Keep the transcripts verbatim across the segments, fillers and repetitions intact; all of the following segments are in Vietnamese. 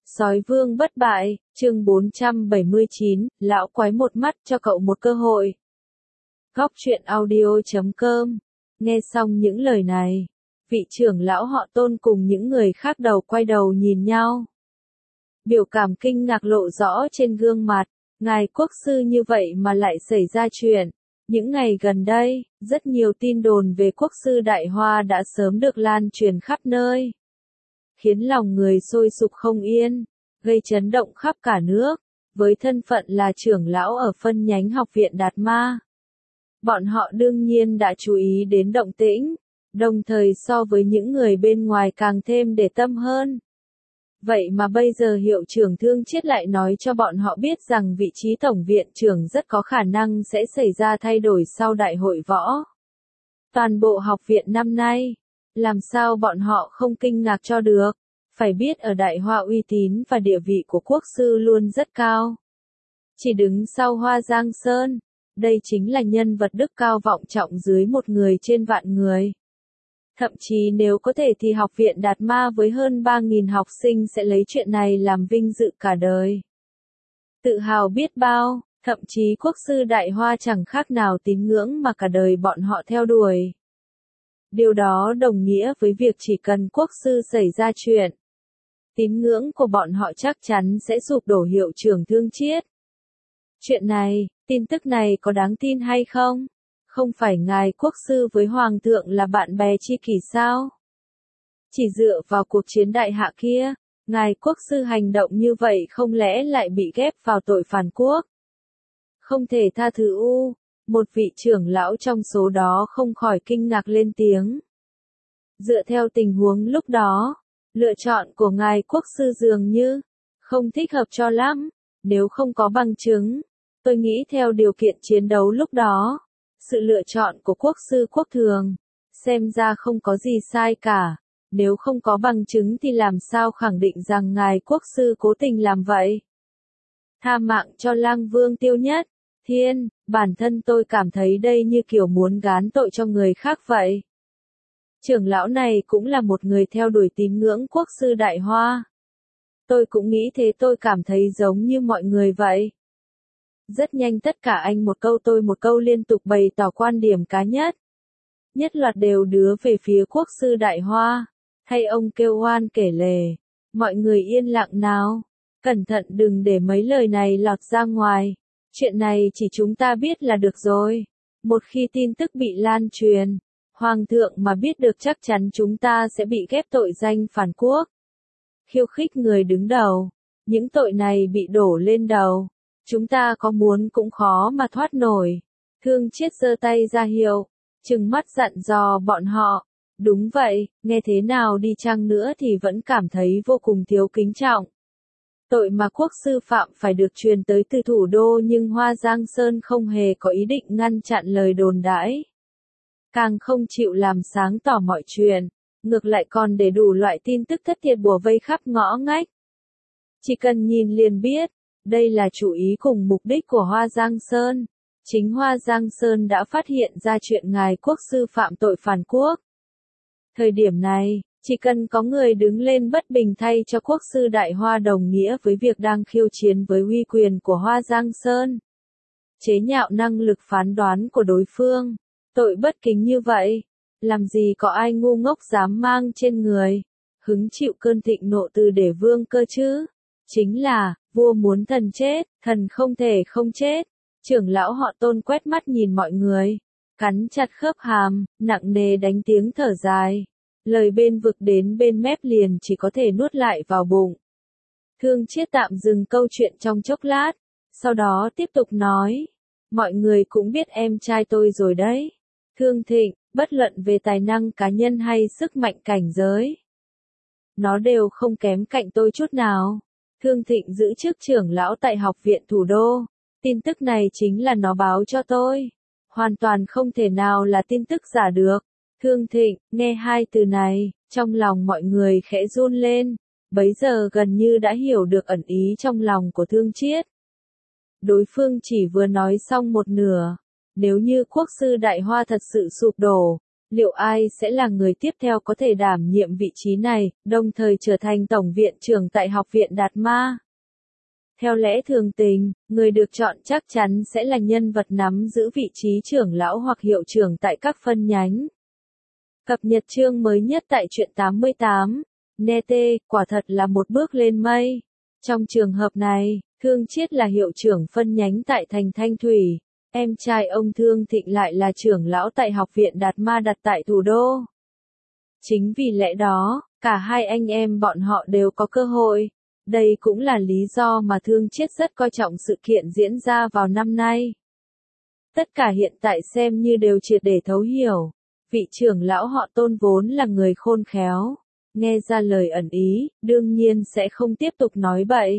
Sói vương bất bại, chương bốn trăm bảy mươi chín, lão quái một mắt cho cậu một cơ hội. Góc truyện audio chấm com. Nghe xong những lời này, vị trưởng lão họ Tôn cùng những người khác đầu quay đầu nhìn nhau. Biểu cảm kinh ngạc lộ rõ trên gương mặt, ngài quốc sư như vậy mà lại xảy ra chuyện. Những ngày gần đây, rất nhiều tin đồn về quốc sư Đại Hoa đã sớm được lan truyền khắp nơi, khiến lòng người sôi sục không yên, gây chấn động khắp cả nước. Với thân phận là trưởng lão ở phân nhánh học viện Đạt Ma, bọn họ đương nhiên đã chú ý đến động tĩnh, đồng thời so với những người bên ngoài càng thêm để tâm hơn. Vậy mà bây giờ hiệu trưởng Thương Chiết lại nói cho bọn họ biết rằng vị trí tổng viện trưởng rất có khả năng sẽ xảy ra thay đổi sau đại hội võ. Toàn bộ học viện năm nay, làm sao bọn họ không kinh ngạc cho được, phải biết ở Đại Hoa uy tín và địa vị của quốc sư luôn rất cao. Chỉ đứng sau Hoa Giang Sơn, đây chính là nhân vật đức cao vọng trọng dưới một người trên vạn người. Thậm chí nếu có thể thì học viện Đạt Ma với hơn ba nghìn học sinh sẽ lấy chuyện này làm vinh dự cả đời. Tự hào biết bao, thậm chí quốc sư Đại Hoa chẳng khác nào tín ngưỡng mà cả đời bọn họ theo đuổi. Điều đó đồng nghĩa với việc chỉ cần quốc sư xảy ra chuyện, tín ngưỡng của bọn họ chắc chắn sẽ sụp đổ hiệu trưởng Thương Chiết. Chuyện này, tin tức này có đáng tin hay không? Không phải ngài quốc sư với hoàng thượng là bạn bè tri kỷ sao? Chỉ dựa vào cuộc chiến đại hạ kia, ngài quốc sư hành động như vậy không lẽ lại bị ghép vào tội phản quốc? Không thể tha thứ u, một vị trưởng lão trong số đó không khỏi kinh ngạc lên tiếng. Dựa theo tình huống lúc đó, lựa chọn của ngài quốc sư dường như không thích hợp cho lắm, nếu không có bằng chứng, tôi nghĩ theo điều kiện chiến đấu lúc đó, sự lựa chọn của quốc sư Quốc Thường, xem ra không có gì sai cả, nếu không có bằng chứng thì làm sao khẳng định rằng ngài quốc sư cố tình làm vậy. Tha mạng cho Lang Vương Tiêu Nhất, Thiên, bản thân tôi cảm thấy đây như kiểu muốn gán tội cho người khác vậy. Trưởng lão này cũng là một người theo đuổi tín ngưỡng quốc sư Đại Hoa. Tôi cũng nghĩ thế, tôi cảm thấy giống như mọi người vậy. Rất nhanh tất cả anh một câu tôi một câu liên tục bày tỏ quan điểm cá nhất. Nhất loạt đều đưa về phía quốc sư Đại Hoa. Thay ông kêu oan kể lể. Mọi người yên lặng nào. Cẩn thận đừng để mấy lời này lọt ra ngoài. Chuyện này chỉ chúng ta biết là được rồi. Một khi tin tức bị lan truyền, Hoàng thượng mà biết được chắc chắn chúng ta sẽ bị ghép tội danh phản quốc. Khiêu khích người đứng đầu. Những tội này bị đổ lên đầu. Chúng ta có muốn cũng khó mà thoát nổi. Thương Chiết giơ tay ra hiệu, trừng mắt dặn dò bọn họ. Đúng vậy, nghe thế nào đi chăng nữa thì vẫn cảm thấy vô cùng thiếu kính trọng. Tội mà quốc sư phạm phải được truyền tới từ thủ đô, nhưng Hoa Giang Sơn không hề có ý định ngăn chặn lời đồn đãi. Càng không chịu làm sáng tỏ mọi chuyện, ngược lại còn để đủ loại tin tức thất thiệt bủa vây khắp ngõ ngách. Chỉ cần nhìn liền biết, đây là chủ ý cùng mục đích của Hoa Giang Sơn. Chính Hoa Giang Sơn đã phát hiện ra chuyện ngài quốc sư phạm tội phản quốc. Thời điểm này, chỉ cần có người đứng lên bất bình thay cho quốc sư Đại Hoa đồng nghĩa với việc đang khiêu chiến với uy quyền của Hoa Giang Sơn. Chế nhạo năng lực phán đoán của đối phương. Tội bất kính như vậy, làm gì có ai ngu ngốc dám mang trên người, hứng chịu cơn thịnh nộ từ để vương cơ chứ? Chính là, vua muốn thần chết, thần không thể không chết. Trưởng lão họ Tôn quét mắt nhìn mọi người, cắn chặt khớp hàm, nặng nề đánh tiếng thở dài. Lời bên vực đến bên mép liền chỉ có thể nuốt lại vào bụng. Thương Chiết tạm dừng câu chuyện trong chốc lát, sau đó tiếp tục nói. Mọi người cũng biết em trai tôi rồi đấy. Thương Thịnh, bất luận về tài năng cá nhân hay sức mạnh cảnh giới, nó đều không kém cạnh tôi chút nào. Thương Thịnh giữ chức trưởng lão tại học viện thủ đô. Tin tức này chính là nó báo cho tôi. Hoàn toàn không thể nào là tin tức giả được. Thương Thịnh, nghe hai từ này, trong lòng mọi người khẽ run lên. Bấy giờ gần như đã hiểu được ẩn ý trong lòng của Thương Chiết. Đối phương chỉ vừa nói xong một nửa. Nếu như quốc sư Đại Hoa thật sự sụp đổ, liệu ai sẽ là người tiếp theo có thể đảm nhiệm vị trí này, đồng thời trở thành tổng viện trưởng tại Học viện Đạt Ma? Theo lẽ thường tình, người được chọn chắc chắn sẽ là nhân vật nắm giữ vị trí trưởng lão hoặc hiệu trưởng tại các phân nhánh. Cập nhật chương mới nhất tại truyện tám mươi tám. Nete, quả thật là một bước lên mây. Trong trường hợp này, Thương Chiết là hiệu trưởng phân nhánh tại thành Thanh Thủy. Em trai ông Thương Thịnh lại là trưởng lão tại Học viện Đạt Ma đặt tại thủ đô. Chính vì lẽ đó, cả hai anh em bọn họ đều có cơ hội. Đây cũng là lý do mà Thương Chiết rất coi trọng sự kiện diễn ra vào năm nay. Tất cả hiện tại xem như đều triệt để thấu hiểu. Vị trưởng lão họ Tôn vốn là người khôn khéo. Nghe ra lời ẩn ý, đương nhiên sẽ không tiếp tục nói bậy.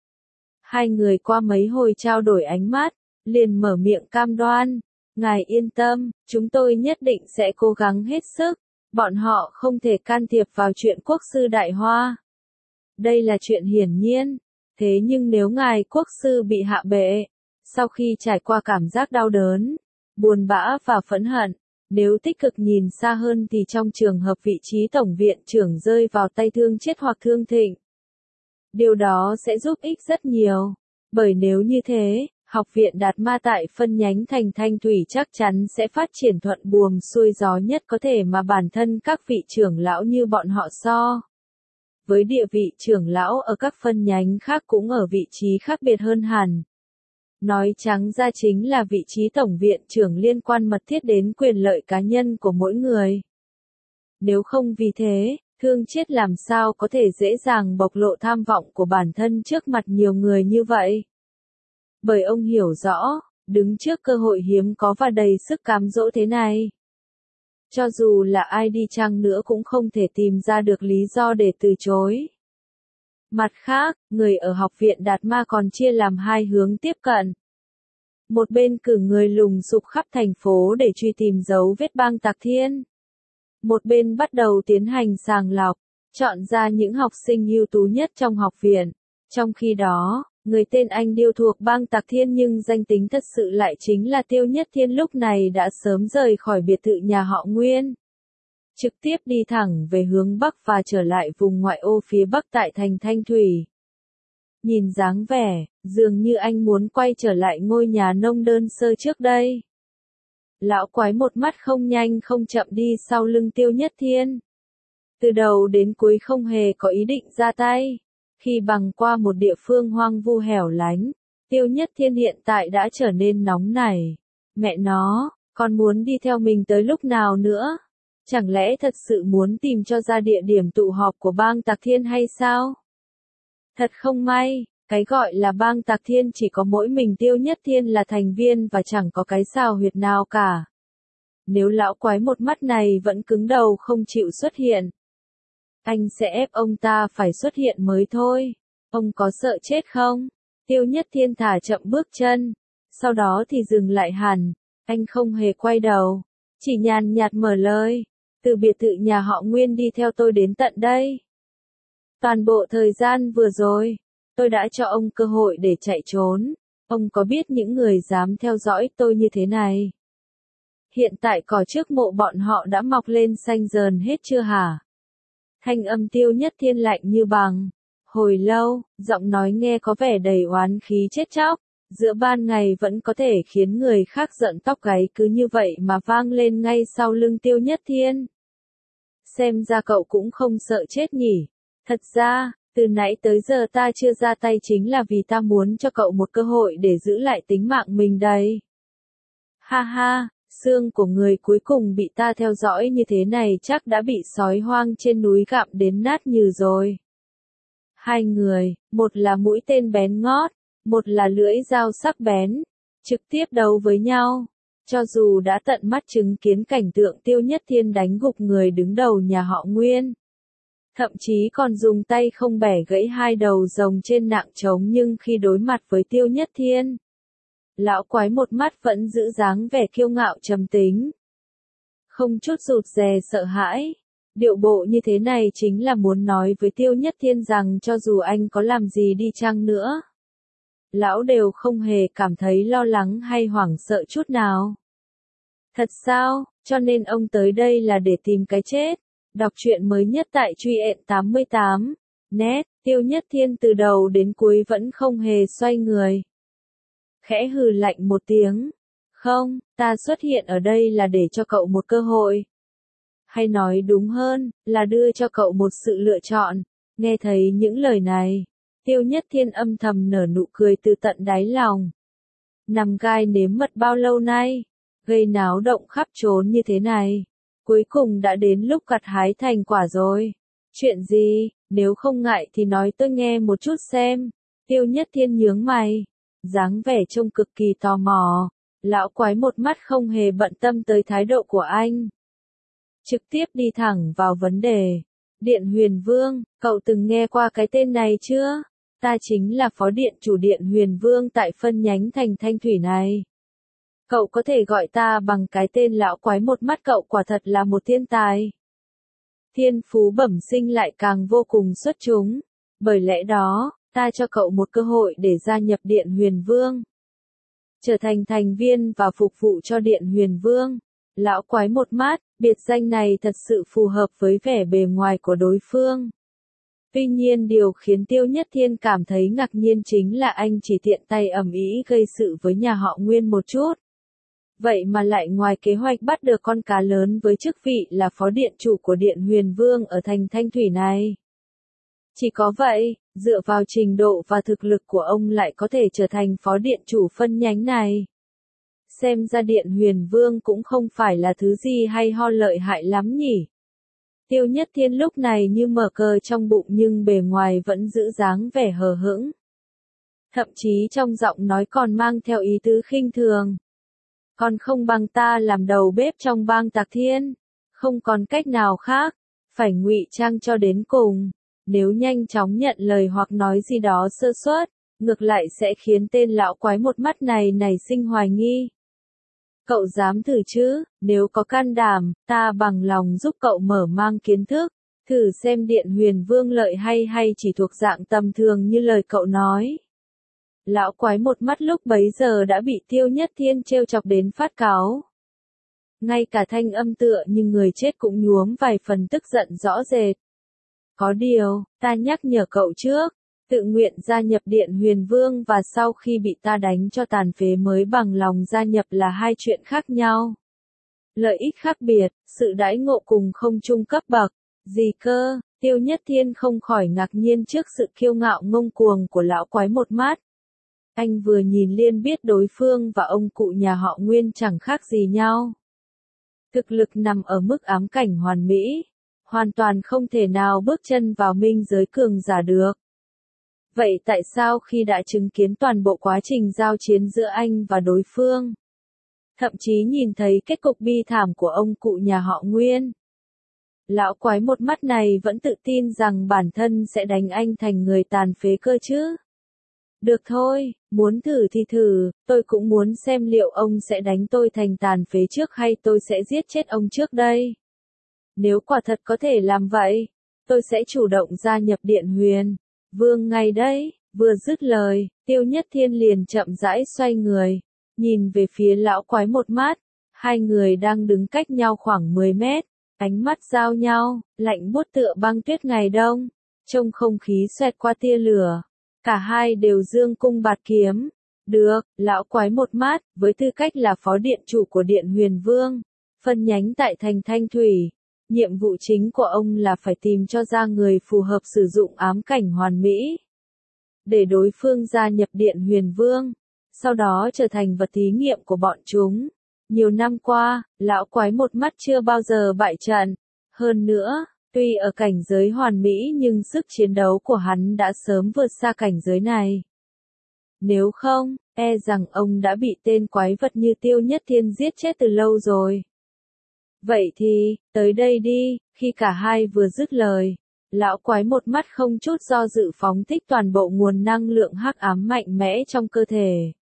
Hai người qua mấy hồi trao đổi ánh mắt, liền mở miệng cam đoan. Ngài yên tâm, chúng tôi nhất định sẽ cố gắng hết sức. Bọn họ không thể can thiệp vào chuyện quốc sư Đại Hoa. Đây là chuyện hiển nhiên. Thế nhưng nếu ngài quốc sư bị hạ bệ, sau khi trải qua cảm giác đau đớn, buồn bã và phẫn hận, nếu tích cực nhìn xa hơn thì trong trường hợp vị trí tổng viện trưởng rơi vào tay Thương Chiết hoặc Thương Thịnh, điều đó sẽ giúp ích rất nhiều. Bởi nếu như thế, Học viện Đạt Ma tại phân nhánh thành Thanh Thủy chắc chắn sẽ phát triển thuận buồm xuôi gió nhất có thể mà bản thân các vị trưởng lão như bọn họ so. Với địa vị trưởng lão ở các phân nhánh khác cũng ở vị trí khác biệt hơn hẳn. Nói trắng ra chính là vị trí tổng viện trưởng liên quan mật thiết đến quyền lợi cá nhân của mỗi người. Nếu không vì thế, Thương Chiết làm sao có thể dễ dàng bộc lộ tham vọng của bản thân trước mặt nhiều người như vậy. Bởi ông hiểu rõ, đứng trước cơ hội hiếm có và đầy sức cám dỗ thế này, cho dù là ai đi chăng nữa cũng không thể tìm ra được lý do để từ chối. Mặt khác, người ở Học viện Đạt Ma còn chia làm hai hướng tiếp cận. Một bên cử người lùng sục khắp thành phố để truy tìm dấu vết Bang Tạc Thiên. Một bên bắt đầu tiến hành sàng lọc, chọn ra những học sinh ưu tú nhất trong học viện. Trong khi đó, người tên Anh Điêu thuộc Bang Tạc Thiên nhưng danh tính thật sự lại chính là Tiêu Nhất Thiên lúc này đã sớm rời khỏi biệt thự nhà họ Nguyên. Trực tiếp đi thẳng về hướng Bắc và trở lại vùng ngoại ô phía Bắc tại thành Thanh Thủy. Nhìn dáng vẻ, dường như anh muốn quay trở lại ngôi nhà nông đơn sơ trước đây. Lão quái một mắt không nhanh không chậm đi sau lưng Tiêu Nhất Thiên. Từ đầu đến cuối không hề có ý định ra tay. Khi băng qua một địa phương hoang vu hẻo lánh, Tiêu Nhất Thiên hiện tại đã trở nên nóng nảy. Mẹ nó, còn muốn đi theo mình tới lúc nào nữa? Chẳng lẽ thật sự muốn tìm cho ra địa điểm tụ họp của Bang Tạc Thiên hay sao? Thật không may, cái gọi là Bang Tạc Thiên chỉ có mỗi mình Tiêu Nhất Thiên là thành viên và chẳng có cái xào huyệt nào cả. Nếu lão quái một mắt này vẫn cứng đầu không chịu xuất hiện, anh sẽ ép ông ta phải xuất hiện mới thôi. Ông có sợ chết không? Tiêu Nhất Thiên thả chậm bước chân, sau đó thì dừng lại hẳn. Anh không hề quay đầu, chỉ nhàn nhạt mở lời. Từ biệt thự nhà họ Nguyên đi theo tôi đến tận đây. Toàn bộ thời gian vừa rồi, tôi đã cho ông cơ hội để chạy trốn. Ông có biết những người dám theo dõi tôi như thế này? Hiện tại cỏ trước mộ bọn họ đã mọc lên xanh dờn hết chưa hả? Thanh âm Tiêu Nhất Thiên lạnh như bằng. Hồi lâu, giọng nói nghe có vẻ đầy oán khí chết chóc. Giữa ban ngày vẫn có thể khiến người khác giận tóc gáy cứ như vậy mà vang lên ngay sau lưng Tiêu Nhất Thiên. Xem ra cậu cũng không sợ chết nhỉ. Thật ra, từ nãy tới giờ ta chưa ra tay chính là vì ta muốn cho cậu một cơ hội để giữ lại tính mạng mình đây. Ha ha, xương của người cuối cùng bị ta theo dõi như thế này chắc đã bị sói hoang trên núi gặm đến nát nhừ rồi. Hai người, một là mũi tên bén ngót, một là lưỡi dao sắc bén, trực tiếp đấu với nhau. Cho dù đã tận mắt chứng kiến cảnh tượng Tiêu Nhất Thiên đánh gục người đứng đầu nhà họ Nguyên, thậm chí còn dùng tay không bẻ gãy hai đầu rồng trên nạng trống, nhưng khi đối mặt với Tiêu Nhất Thiên, lão quái một mắt vẫn giữ dáng vẻ kiêu ngạo trầm tính, không chút rụt rè sợ hãi. Điệu bộ như thế này chính là muốn nói với Tiêu Nhất Thiên rằng cho dù anh có làm gì đi chăng nữa, lão đều không hề cảm thấy lo lắng hay hoảng sợ chút nào. Thật sao? cho nên ông tới đây là để tìm cái chết. Đọc truyện mới nhất tại truyện tám mươi tám net, Tiêu Nhất Thiên từ đầu đến cuối vẫn không hề xoay người. Khẽ hừ lạnh một tiếng. Không, ta xuất hiện ở đây là để cho cậu một cơ hội. Hay nói đúng hơn, là đưa cho cậu một sự lựa chọn. Nghe thấy những lời này, Tiêu Nhất Thiên âm thầm nở nụ cười từ tận đáy lòng. Nằm gai nếm mật bao lâu nay, gây náo động khắp trốn như thế này, cuối cùng đã đến lúc gặt hái thành quả rồi. Chuyện gì, nếu không ngại thì nói tôi nghe một chút xem. Tiêu Nhất Thiên nhướng mày, dáng vẻ trông cực kỳ tò mò. Lão quái một mắt không hề bận tâm tới thái độ của anh. Trực tiếp đi thẳng vào vấn đề. Điện Huyền Vương, cậu từng nghe qua cái tên này chưa? Ta chính là phó điện chủ Điện Huyền Vương tại phân nhánh thành Thanh Thủy này. Cậu có thể gọi ta bằng cái tên lão quái một mắt, cậu quả thật là một thiên tài. Thiên phú bẩm sinh lại càng vô cùng xuất chúng. Bởi lẽ đó, ta cho cậu một cơ hội để gia nhập Điện Huyền Vương. Trở thành thành viên và phục vụ cho Điện Huyền Vương. Lão quái một mắt, biệt danh này thật sự phù hợp với vẻ bề ngoài của đối phương. Tuy nhiên điều khiến Tiêu Nhất Thiên cảm thấy ngạc nhiên chính là anh chỉ tiện tay ầm ĩ gây sự với nhà họ Nguyên một chút. Vậy mà lại ngoài kế hoạch bắt được con cá lớn với chức vị là phó điện chủ của Điện Huyền Vương ở thành Thanh Thủy này. Chỉ có vậy, dựa vào trình độ và thực lực của ông lại có thể trở thành phó điện chủ phân nhánh này. Xem ra Điện Huyền Vương cũng không phải là thứ gì hay ho lợi hại lắm nhỉ. Tiêu Nhất Thiên lúc này như mở cờ trong bụng nhưng bề ngoài vẫn giữ dáng vẻ hờ hững. Thậm chí trong giọng nói còn mang theo ý tứ khinh thường. Còn không bằng ta làm đầu bếp trong bang Tạc Thiên. Không còn cách nào khác, phải ngụy trang cho đến cùng. Nếu nhanh chóng nhận lời hoặc nói gì đó sơ suất, ngược lại sẽ khiến tên lão quái một mắt này nảy sinh hoài nghi. Cậu dám thử chứ, nếu có can đảm, ta bằng lòng giúp cậu mở mang kiến thức, thử xem Điện Huyền Vương lợi hay hay chỉ thuộc dạng tầm thường như lời cậu nói. Lão quái một mắt lúc bấy giờ đã bị Tiêu Nhất Thiên trêu chọc đến phát cáu. Ngay cả thanh âm tựa như người chết cũng nhuốm vài phần tức giận rõ rệt. Có điều, ta nhắc nhở cậu trước, tự nguyện gia nhập Điện Huyền Vương và sau khi bị ta đánh cho tàn phế mới bằng lòng gia nhập là hai chuyện khác nhau. Lợi ích khác biệt, sự đãi ngộ cùng không chung cấp bậc. Gì cơ? Tiêu Nhất Thiên không khỏi ngạc nhiên trước sự kiêu ngạo ngông cuồng của lão quái một mắt. Anh vừa nhìn liền biết đối phương và ông cụ nhà họ Nguyên chẳng khác gì nhau. Thực lực nằm ở mức ám cảnh hoàn mỹ, hoàn toàn không thể nào bước chân vào minh giới cường giả được. Vậy tại sao khi đã chứng kiến toàn bộ quá trình giao chiến giữa anh và đối phương, thậm chí nhìn thấy kết cục bi thảm của ông cụ nhà họ Nguyên, lão quái một mắt này vẫn tự tin rằng bản thân sẽ đánh anh thành người tàn phế cơ chứ? Được thôi, muốn thử thì thử, tôi cũng muốn xem liệu ông sẽ đánh tôi thành tàn phế trước hay tôi sẽ giết chết ông trước đây. Nếu quả thật có thể làm vậy, tôi sẽ chủ động gia nhập Điện Huyền Vương ngay đấy. Vừa dứt lời, Tiêu Nhất Thiên liền chậm rãi xoay người, nhìn về phía lão quái một mắt. Hai người đang đứng cách nhau khoảng mười mét, ánh mắt giao nhau, lạnh buốt tựa băng tuyết ngày đông, trong không khí xoẹt qua tia lửa. Cả hai đều dương cung bạt kiếm. Được, lão quái một mắt, với tư cách là phó điện chủ của Điện Huyền Vương, phân nhánh tại thành Thanh Thủy, nhiệm vụ chính của ông là phải tìm cho ra người phù hợp sử dụng ám cảnh hoàn mỹ, để đối phương gia nhập Điện Huyền Vương, sau đó trở thành vật thí nghiệm của bọn chúng. Nhiều năm qua, lão quái một mắt chưa bao giờ bại trận. Hơn nữa, tuy ở cảnh giới hoàn mỹ nhưng sức chiến đấu của hắn đã sớm vượt xa cảnh giới này. Nếu không, e rằng ông đã bị tên quái vật như Tiêu Nhất Thiên giết chết từ lâu rồi. Vậy thì, tới đây đi. Khi cả hai vừa dứt lời, lão quái một mắt không chút do dự phóng thích toàn bộ nguồn năng lượng hắc ám mạnh mẽ trong cơ thể,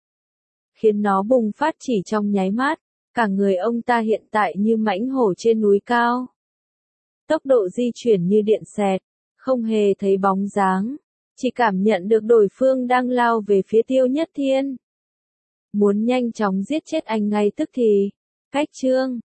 khiến nó bùng phát chỉ trong nháy mắt. Cả người ông ta hiện tại như mãnh hổ trên núi cao. Tốc độ di chuyển như điện xẹt, không hề thấy bóng dáng, chỉ cảm nhận được đối phương đang lao về phía Tiêu Nhất Thiên. Muốn nhanh chóng giết chết anh ngay tức thì. Cách chương